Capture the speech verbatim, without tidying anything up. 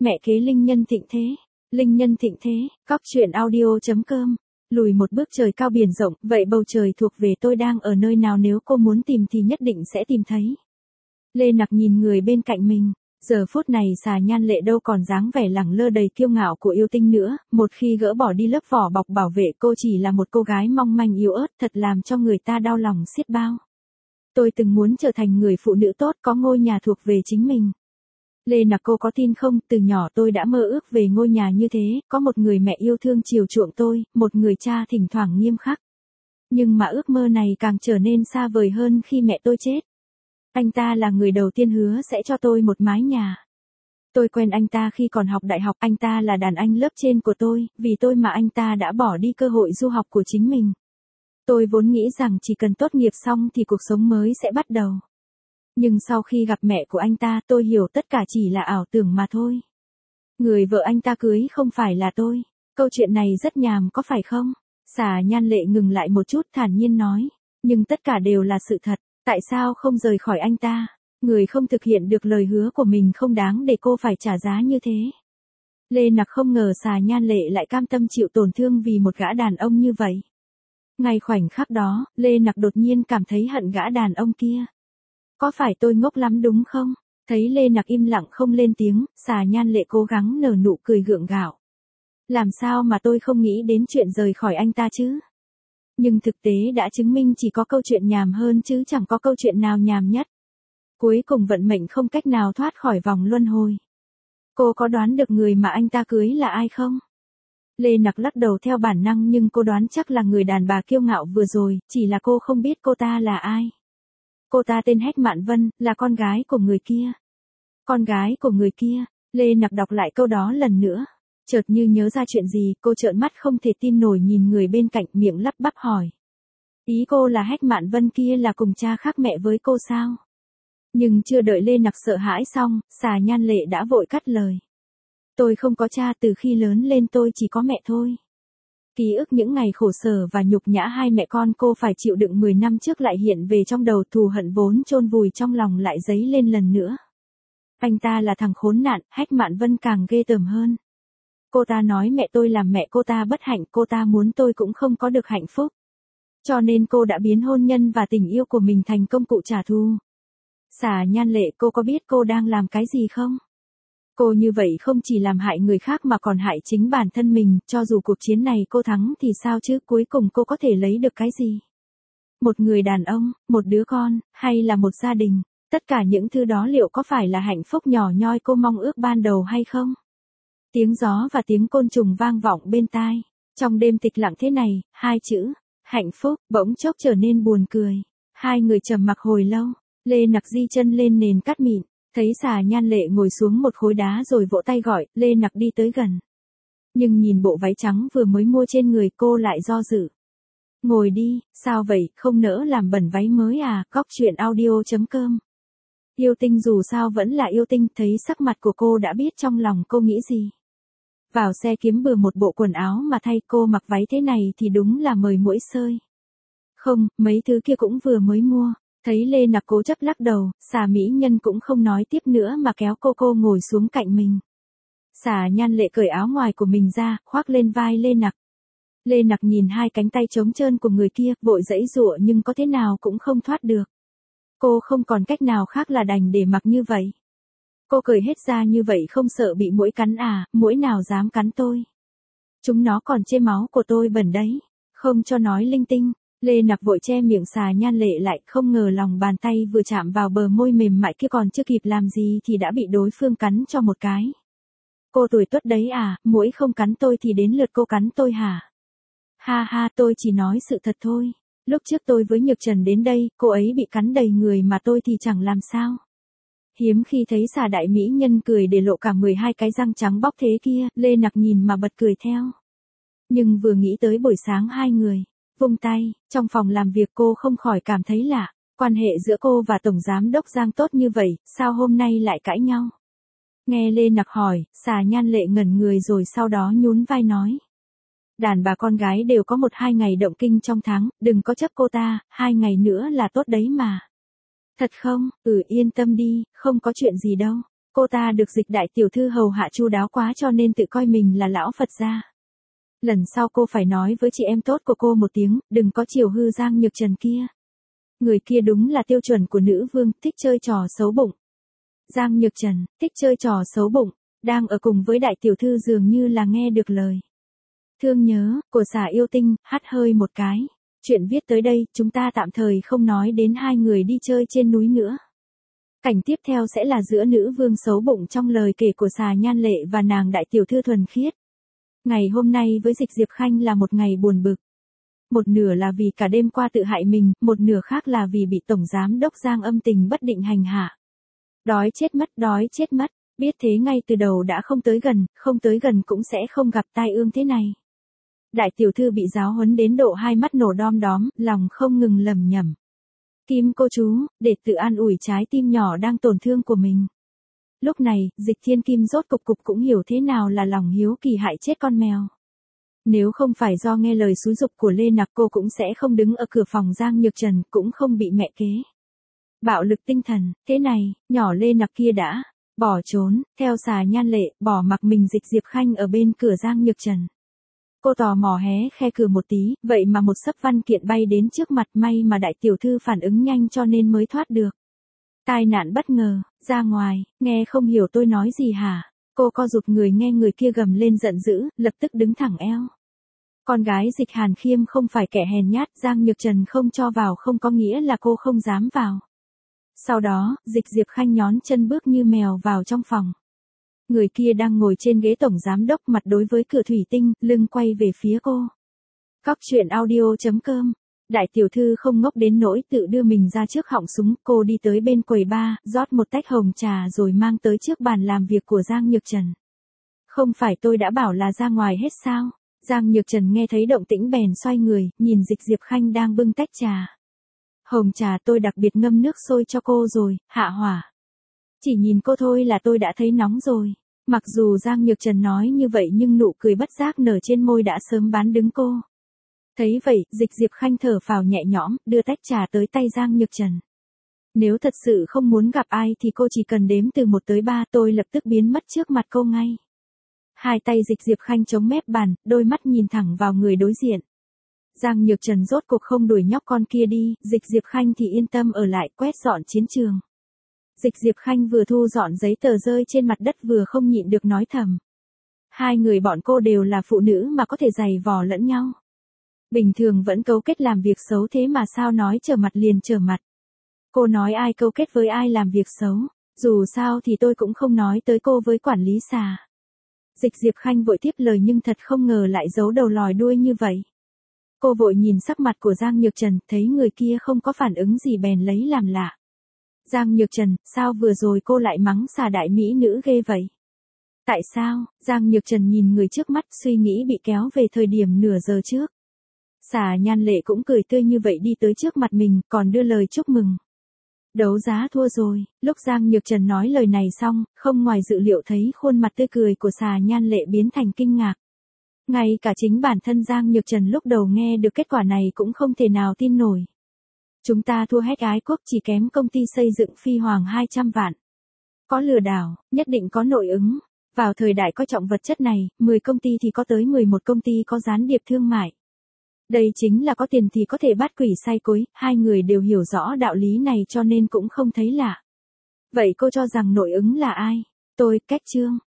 Mẹ kế linh nhân thịnh thế. Linh nhân thịnh thế, cóc truyện audio.com. Lùi một bước trời cao biển rộng, vậy bầu trời thuộc về tôi đang ở nơi nào, nếu cô muốn tìm thì nhất định sẽ tìm thấy. Lê Nặc nhìn người bên cạnh mình. Giờ phút này Xà Nhan Lệ đâu còn dáng vẻ lẳng lơ đầy kiêu ngạo của yêu tinh nữa, một khi gỡ bỏ đi lớp vỏ bọc bảo vệ cô chỉ là một cô gái mong manh yếu ớt, thật làm cho người ta đau lòng xiết bao. Tôi từng muốn trở thành người phụ nữ tốt, có ngôi nhà thuộc về chính mình. Lê Nặc, cô có tin không, từ nhỏ tôi đã mơ ước về ngôi nhà như thế, có một người mẹ yêu thương chiều chuộng tôi, một người cha thỉnh thoảng nghiêm khắc. Nhưng mà ước mơ này càng trở nên xa vời hơn khi mẹ tôi chết. Anh ta là người đầu tiên hứa sẽ cho tôi một mái nhà. Tôi quen anh ta khi còn học đại học, anh ta là đàn anh lớp trên của tôi, vì tôi mà anh ta đã bỏ đi cơ hội du học của chính mình. Tôi vốn nghĩ rằng chỉ cần tốt nghiệp xong thì cuộc sống mới sẽ bắt đầu. Nhưng sau khi gặp mẹ của anh ta, tôi hiểu tất cả chỉ là ảo tưởng mà thôi. Người vợ anh ta cưới không phải là tôi. Câu chuyện này rất nhàm có phải không? Xà Nhan Lệ ngừng lại một chút, thản nhiên nói. Nhưng tất cả đều là sự thật. Tại sao không rời khỏi anh ta? Người không thực hiện được lời hứa của mình không đáng để cô phải trả giá như thế. Lê Nặc không ngờ Xà Nhan Lệ lại cam tâm chịu tổn thương vì một gã đàn ông như vậy. Ngay khoảnh khắc đó, Lê Nặc đột nhiên cảm thấy hận gã đàn ông kia. Có phải tôi ngốc lắm đúng không? Thấy Lê Nặc im lặng không lên tiếng, Xà Nhan Lệ cố gắng nở nụ cười gượng gạo. Làm sao mà tôi không nghĩ đến chuyện rời khỏi anh ta chứ? Nhưng thực tế đã chứng minh chỉ có câu chuyện nhàm hơn chứ chẳng có câu chuyện nào nhàm nhất. Cuối cùng vận mệnh không cách nào thoát khỏi vòng luân hồi. Cô có đoán được người mà anh ta cưới là ai không? Lê Nặc lắc đầu theo bản năng, nhưng cô đoán chắc là người đàn bà kiêu ngạo vừa rồi, chỉ là cô không biết cô ta là ai. Cô ta tên Hách Mạn Vân, là con gái của người kia. Con gái của người kia. Lê Nặc đọc lại câu đó lần nữa. Chợt như nhớ ra chuyện gì, cô trợn mắt không thể tin nổi nhìn người bên cạnh, miệng lắp bắp hỏi. Ý cô là Hách Mạn Vân kia là cùng cha khác mẹ với cô sao? Nhưng chưa đợi Lê Nặc sợ hãi xong, Xà Nhan Lệ đã vội cắt lời. Tôi không có cha, từ khi lớn lên tôi chỉ có mẹ thôi. Ký ức những ngày khổ sở và nhục nhã hai mẹ con cô phải chịu đựng mười năm trước lại hiện về trong đầu, thù hận vốn chôn vùi trong lòng lại dấy lên lần nữa. Anh ta là thằng khốn nạn, Hách Mạn Vân càng ghê tởm hơn. Cô ta nói mẹ tôi làm mẹ cô ta bất hạnh, cô ta muốn tôi cũng không có được hạnh phúc. Cho nên cô đã biến hôn nhân và tình yêu của mình thành công cụ trả thù. Xà Nhan Lệ, cô có biết cô đang làm cái gì không? Cô như vậy không chỉ làm hại người khác mà còn hại chính bản thân mình, cho dù cuộc chiến này cô thắng thì sao chứ, cuối cùng cô có thể lấy được cái gì? Một người đàn ông, một đứa con, hay là một gia đình, tất cả những thứ đó liệu có phải là hạnh phúc nhỏ nhoi cô mong ước ban đầu hay không? Tiếng gió và tiếng côn trùng vang vọng bên tai. Trong đêm tịch lặng thế này, hai chữ, hạnh phúc, bỗng chốc trở nên buồn cười. Hai người trầm mặc hồi lâu, Lê Nặc di chân lên nền cát mịn. Thấy Xà Nhan Lệ ngồi xuống một khối đá rồi vỗ tay gọi, Lê Nặc đi tới gần. Nhưng nhìn bộ váy trắng vừa mới mua trên người cô lại do dự. Ngồi đi, sao vậy, không nỡ làm bẩn váy mới à, cóc truyện audio.com. Yêu tinh dù sao vẫn là yêu tinh, thấy sắc mặt của cô đã biết trong lòng cô nghĩ gì. Vào xe kiếm bừa một bộ quần áo mà thay, cô mặc váy thế này thì đúng là mời muỗi sơi. Không, mấy thứ kia cũng vừa mới mua. Thấy Lê Nặc cố chấp lắc đầu, Xà mỹ nhân cũng không nói tiếp nữa mà kéo cô cô ngồi xuống cạnh mình. Xà Nhan Lệ cởi áo ngoài của mình ra, khoác lên vai Lê Nặc. Lê Nặc nhìn hai cánh tay trống trơn của người kia, vội giãy giụa nhưng có thế nào cũng không thoát được. Cô không còn cách nào khác là đành để mặc như vậy. Cô cởi hết ra như vậy không sợ bị muỗi cắn à, muỗi nào dám cắn tôi. Chúng nó còn chê máu của tôi bẩn đấy, không cho nói linh tinh. Lê Nặc vội che miệng Xà Nhan Lệ lại, không ngờ lòng bàn tay vừa chạm vào bờ môi mềm mại kia còn chưa kịp làm gì thì đã bị đối phương cắn cho một cái. Cô tuổi tuất đấy à, muỗi không cắn tôi thì đến lượt cô cắn tôi hả? Ha ha, tôi chỉ nói sự thật thôi. Lúc trước tôi với Nhược Trần đến đây, cô ấy bị cắn đầy người mà tôi thì chẳng làm sao. Hiếm khi thấy Xà đại mỹ nhân cười để lộ cả mười hai cái răng trắng bóc thế kia, Lê Nặc nhìn mà bật cười theo. Nhưng vừa nghĩ tới buổi sáng hai người vung tay, trong phòng làm việc cô không khỏi cảm thấy lạ, quan hệ giữa cô và Tổng Giám đốc Giang tốt như vậy, sao hôm nay lại cãi nhau? Nghe Lê Nặc hỏi, Xà Nhan Lệ ngẩn người rồi sau đó nhún vai nói. Đàn bà con gái đều có một hai ngày động kinh trong tháng, đừng có chấp cô ta, hai ngày nữa là tốt đấy mà. Thật không? Ừ yên tâm đi, không có chuyện gì đâu. Cô ta được Dịch đại tiểu thư hầu hạ chu đáo quá cho nên tự coi mình là lão Phật gia. Lần sau cô phải nói với chị em tốt của cô một tiếng, đừng có chiều hư Giang Nhược Trần kia. Người kia đúng là tiêu chuẩn của nữ vương, thích chơi trò xấu bụng. Giang Nhược Trần, thích chơi trò xấu bụng, đang ở cùng với đại tiểu thư dường như là nghe được lời. Thương nhớ, của xà yêu tinh, hắt hơi một cái. Chuyện viết tới đây, chúng ta tạm thời không nói đến hai người đi chơi trên núi nữa. Cảnh tiếp theo sẽ là giữa nữ vương xấu bụng trong lời kể của xà Nhan Lệ và nàng đại tiểu thư thuần khiết. Ngày hôm nay với Dịch Diệp Khanh là một ngày buồn bực. Một nửa là vì cả đêm qua tự hại mình, một nửa khác là vì bị Tổng Giám Đốc Giang âm tình bất định hành hạ. Đói chết mất, đói chết mất, biết thế ngay từ đầu đã không tới gần, không tới gần cũng sẽ không gặp tai ương thế này. Đại tiểu thư bị giáo huấn đến độ hai mắt nổ đom đóm, lòng không ngừng lẩm nhẩm. Kim cô chú, để tự an ủi trái tim nhỏ đang tổn thương của mình. Lúc này, Dịch Thiên Kim rốt cục cục cũng hiểu thế nào là lòng hiếu kỳ hại chết con mèo. Nếu không phải do nghe lời xúi giục của Lê Nặc cô cũng sẽ không đứng ở cửa phòng Giang Nhược Trần, cũng không bị mẹ kế. Bạo lực tinh thần, thế này, nhỏ Lê Nặc kia đã bỏ trốn, theo xà Nhan Lệ, bỏ mặc mình Dịch Diệp Khanh ở bên cửa Giang Nhược Trần. Cô tò mò hé khe cửa một tí, vậy mà một xấp văn kiện bay đến trước mặt, may mà đại tiểu thư phản ứng nhanh cho nên mới thoát được. Tai nạn bất ngờ, ra ngoài, nghe không hiểu tôi nói gì hả? Cô co rụt người nghe người kia gầm lên giận dữ, lập tức đứng thẳng eo. Con gái Dịch Hàn Khiêm không phải kẻ hèn nhát, Giang Nhược Trần không cho vào không có nghĩa là cô không dám vào. Sau đó, Dịch Diệp Khanh nhón chân bước như mèo vào trong phòng. Người kia đang ngồi trên ghế tổng giám đốc mặt đối với cửa thủy tinh, lưng quay về phía cô. Cóc truyện audio chấm com. Đại tiểu thư không ngốc đến nỗi tự đưa mình ra trước họng súng, cô đi tới bên quầy bar, rót một tách hồng trà rồi mang tới trước bàn làm việc của Giang Nhược Trần. Không phải tôi đã bảo là ra ngoài hết sao? Giang Nhược Trần nghe thấy động tĩnh bèn xoay người, nhìn Dịch Diệp Khanh đang bưng tách trà. Hồng trà tôi đặc biệt ngâm nước sôi cho cô rồi, hạ hỏa. Chỉ nhìn cô thôi là tôi đã thấy nóng rồi. Mặc dù Giang Nhược Trần nói như vậy nhưng nụ cười bất giác nở trên môi đã sớm bán đứng cô. Thấy vậy, Dịch Diệp Khanh thở phào nhẹ nhõm, đưa tách trà tới tay Giang Nhược Trần. Nếu thật sự không muốn gặp ai thì cô chỉ cần đếm từ một tới ba, tôi lập tức biến mất trước mặt cô ngay. Hai tay Dịch Diệp Khanh chống mép bàn, đôi mắt nhìn thẳng vào người đối diện. Giang Nhược Trần rốt cuộc không đuổi nhóc con kia đi, Dịch Diệp Khanh thì yên tâm ở lại quét dọn chiến trường. Dịch Diệp Khanh vừa thu dọn giấy tờ rơi trên mặt đất vừa không nhịn được nói thầm. Hai người bọn cô đều là phụ nữ mà có thể giày vò lẫn nhau. Bình thường vẫn cấu kết làm việc xấu thế mà sao nói trở mặt liền trở mặt. Cô nói ai cấu kết với ai làm việc xấu, dù sao thì tôi cũng không nói tới cô với quản lý xà. Dịch Diệp Khanh vội tiếp lời nhưng thật không ngờ lại giấu đầu lòi đuôi như vậy. Cô vội nhìn sắc mặt của Giang Nhược Trần, thấy người kia không có phản ứng gì bèn lấy làm lạ. Giang Nhược Trần, sao vừa rồi cô lại mắng xà đại mỹ nữ ghê vậy? Tại sao? Giang Nhược Trần nhìn người trước mắt, suy nghĩ bị kéo về thời điểm nửa giờ trước. Xà Nhan Lệ cũng cười tươi như vậy đi tới trước mặt mình, còn đưa lời chúc mừng. Đấu giá thua rồi, lúc Giang Nhược Trần nói lời này xong, không ngoài dự liệu thấy khuôn mặt tươi cười của xà Nhan Lệ biến thành kinh ngạc. Ngay cả chính bản thân Giang Nhược Trần lúc đầu nghe được kết quả này cũng không thể nào tin nổi. Chúng ta thua hết ái quốc, chỉ kém công ty xây dựng Phi Hoàng hai trăm vạn. Có lừa đảo, nhất định có nội ứng. Vào thời đại coi trọng vật chất này, mười công ty thì có tới mười một công ty có gián điệp thương mại. Đây chính là có tiền thì có thể bắt quỷ sai cối, hai người đều hiểu rõ đạo lý này cho nên cũng không thấy lạ. Vậy cô cho rằng nội ứng là ai? Tôi, Cách Trương.